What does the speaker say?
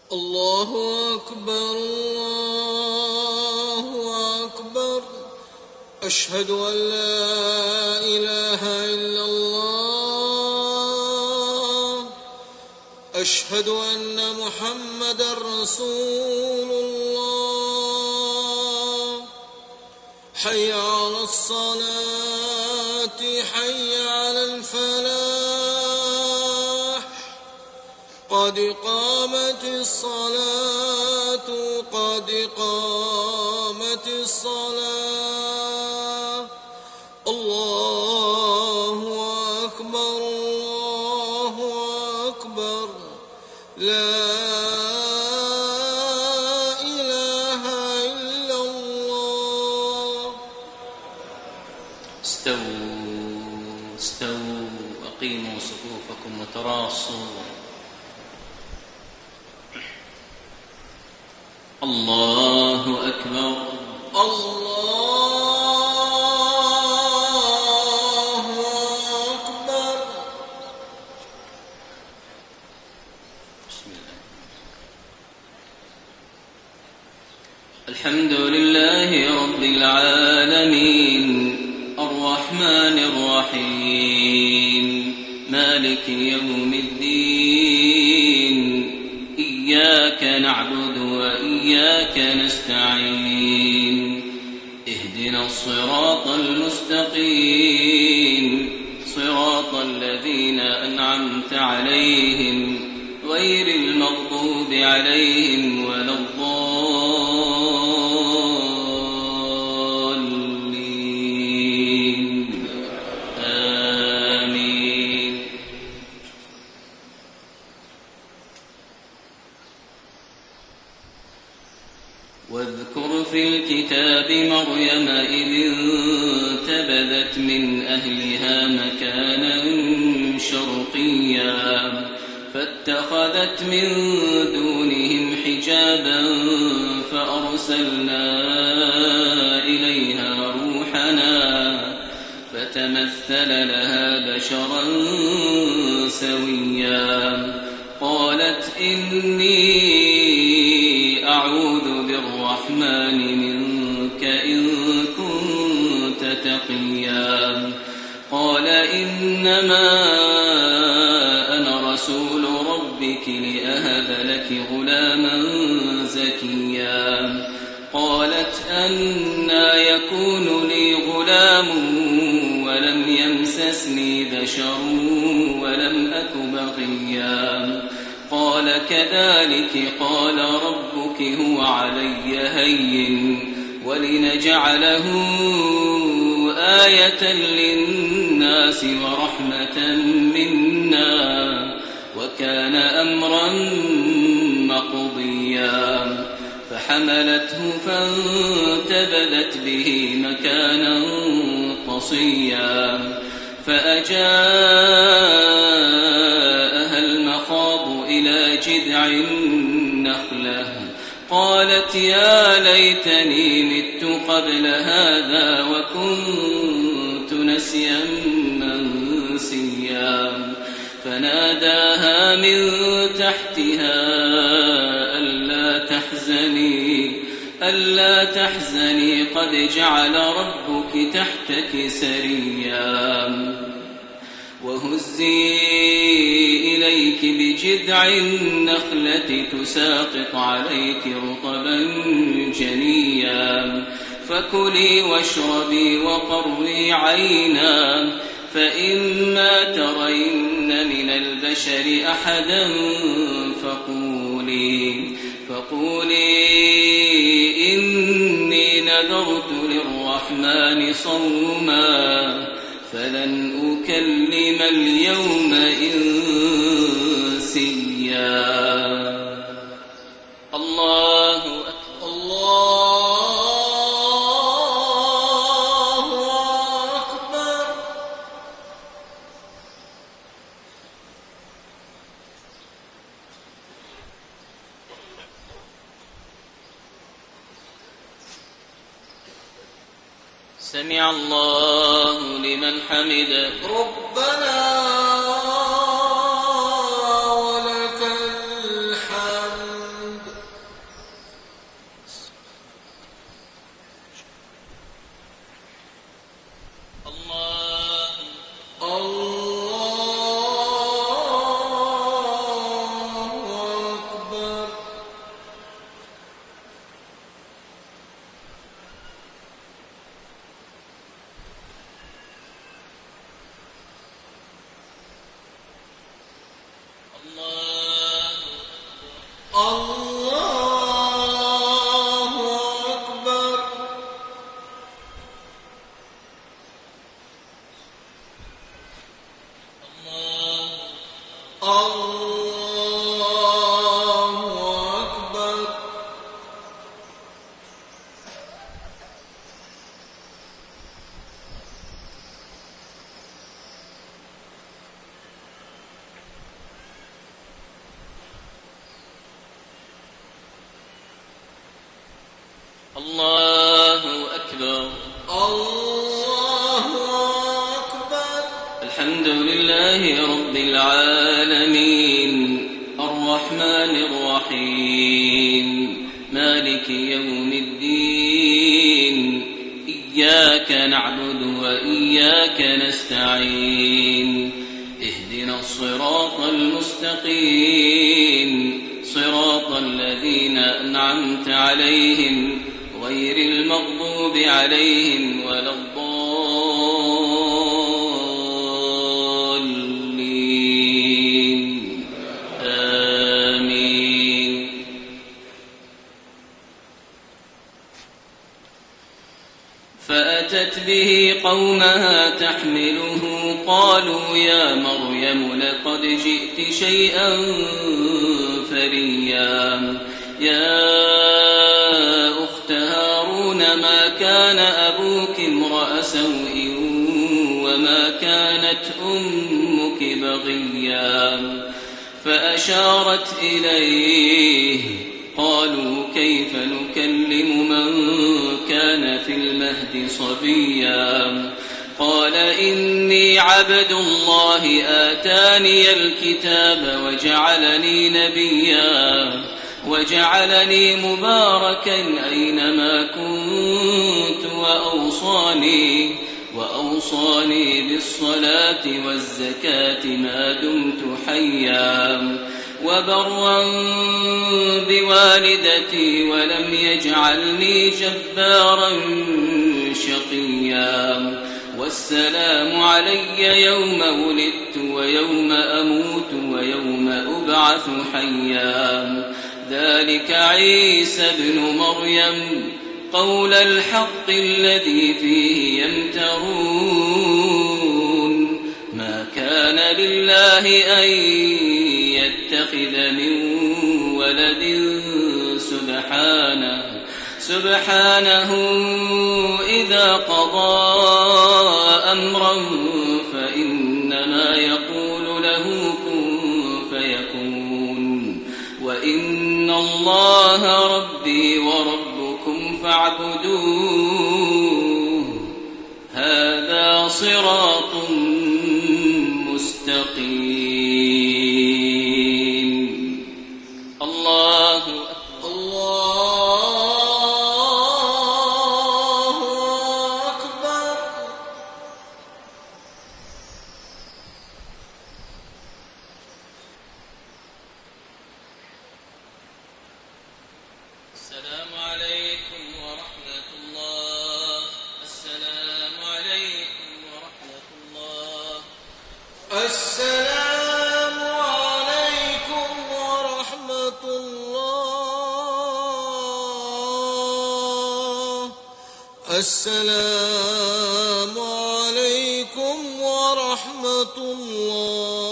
الله أكبر الله أكبر. أشهد أن لا إله إلا الله. أشهد أن محمدا رسول الله. حي على الصلاة حي على الفلاح. قد قامت الصلاة قد قامت الصلاة. الله أكبر الله أكبر. لا إله إلا الله. استووا أقيموا صفوفكم وتراصوا. الله أكبر الله أكبر. بسم الله. الحمد لله رب العالمين الرحمن الرحيم مالك يوم الدين. إياك نعبد وإياك نستعين. اهدنا الصراط المستقيم صراط الذين أنعمت عليهم غير المغضوب عليهم ولا الضالين. آمين. واذكر في الكتاب مريم إذ انتبذت من أهلها مكانا شرقيا فاتخذت من دونهم حجابا فأرسلنا إليها روحنا فتمثل لها بشرا سويا. قالت إني أعوذ بالرحمن منك إن كنت تقيا. قال إنما أنا رسول ربك لأهب لك غلاما زكيا. قالت أنى يكون لي غلام ولم يمسسني بشر ولم أك بغيا. قال كذلك قال ربك هو علي هين ولنجعله آية للناس ورحمة منا وكان أمرا مقضيا. فحملته فانتبذت به مكانا قصيا. فأجاءها المخاض إلى جذع النخلة قالت يا ليتني مت قبل هذا وكنت نسيا منسيا. فناداها من تحتها ألا تحزني قد جعل ربك تحتك سريا. وهزي إليك بجذع النخلة تساقط عليك رطبا جنيا. فكلي واشربي وقري عينا فإما ترين من البشر أحدا فقولي إني نذرت للرحمن صوما فلن أكلم اليوم إنسيا. الله أكبر الله أكبر. سمع الله لمن حمده. ربنا ولك الحمد. الله أكبر. الله أكبر. الله أكبر. الحمد لله رب العالمين الرحمن الرحيم مالك يوم الدين إياك نعبد وإياك نستعين اهدنا الصراط المستقيم صراط الذين أنعمت عليهم غير المغضوب عليهم ولا الضالين آمين. فأتت به قومها تحمله قالوا يا مريم لقد جئت شيئا فريا يا أخت هارون ما كان أبوك امرأ سوء وما كانت أمك بغيا فأشارت إليه قالوا كيف نكلم من كان في المهد صبيا قال إني عبد الله آتاني الكتاب وجعلني نبيا وجعلني مباركا أينما كنت وأوصاني بالصلاة والزكاة ما دمت حيا وبرا بوالدتي ولم يجعلني جبارا شقيا والسلام علي يوم ولدت ويوم أموت ويوم أبعث حيا ذلك عيسى ابن مريم قول الحق الذي فيه يمترون ما كان لله أن يتخذ من ولد سبحانه إذا قضى أمرا فإنما يقول له كن فيكون وإن الله ربي وربكم فاعبدوه هذا صراط مستقيم. الله أكبر. السلام عليكم ورحمة الله. السلام عليكم ورحمة الله. السلام عليكم ورحمة الله. السلام عليكم ورحمة الله.